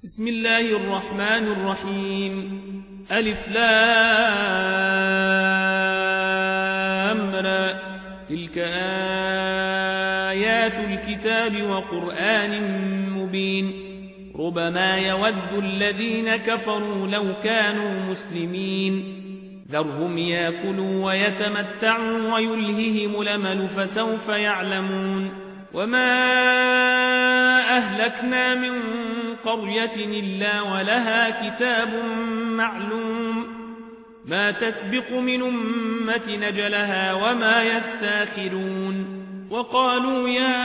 بسم الله الرحمن الرحيم. ألف لام را. تلك آيات الكتاب وقرآن مبين. ربما يود الذين كفروا لو كانوا مسلمين. ذرهم يأكلوا ويتمتعوا ويلههم الأمل فسوف يعلمون. وما أهلكنا من قرية إلا ولها كتاب معلوم ما تسبق من أمة نجلها وما يستاخرون. وقالوا يا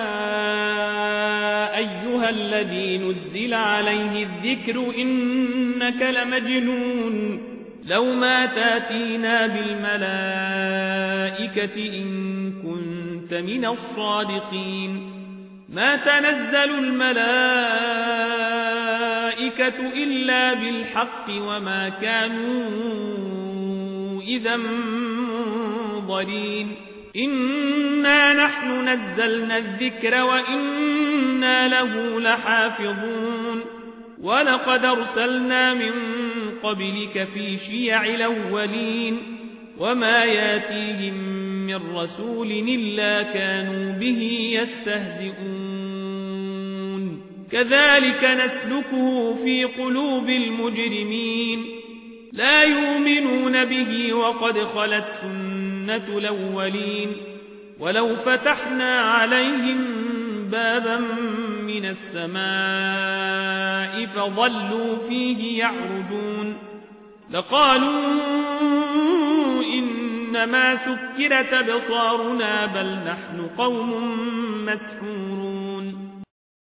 أيها الذي نزل عليه الذكر إنك لمجنون لو ما تاتينا بالملائكة إن كنت من الصادقين. ما تنزل الملائكة إلا بالحق وما كانوا إذا منظرين. إنا نحن نزلنا الذكر وإنا له لحافظون. ولقد أرسلنا من قبلك في شيع الأولين وما ياتيهم من رسول إلا كانوا به يستهزئون. كذلك نسلكه في قلوب المجرمين لا يؤمنون به وقد خلت سنة الأولين. ولو فتحنا عليهم بابا من السماء فظلوا فيه يعرجون لقالوا إنما سكرت أبصارنا بل نحن قوم مسحورون.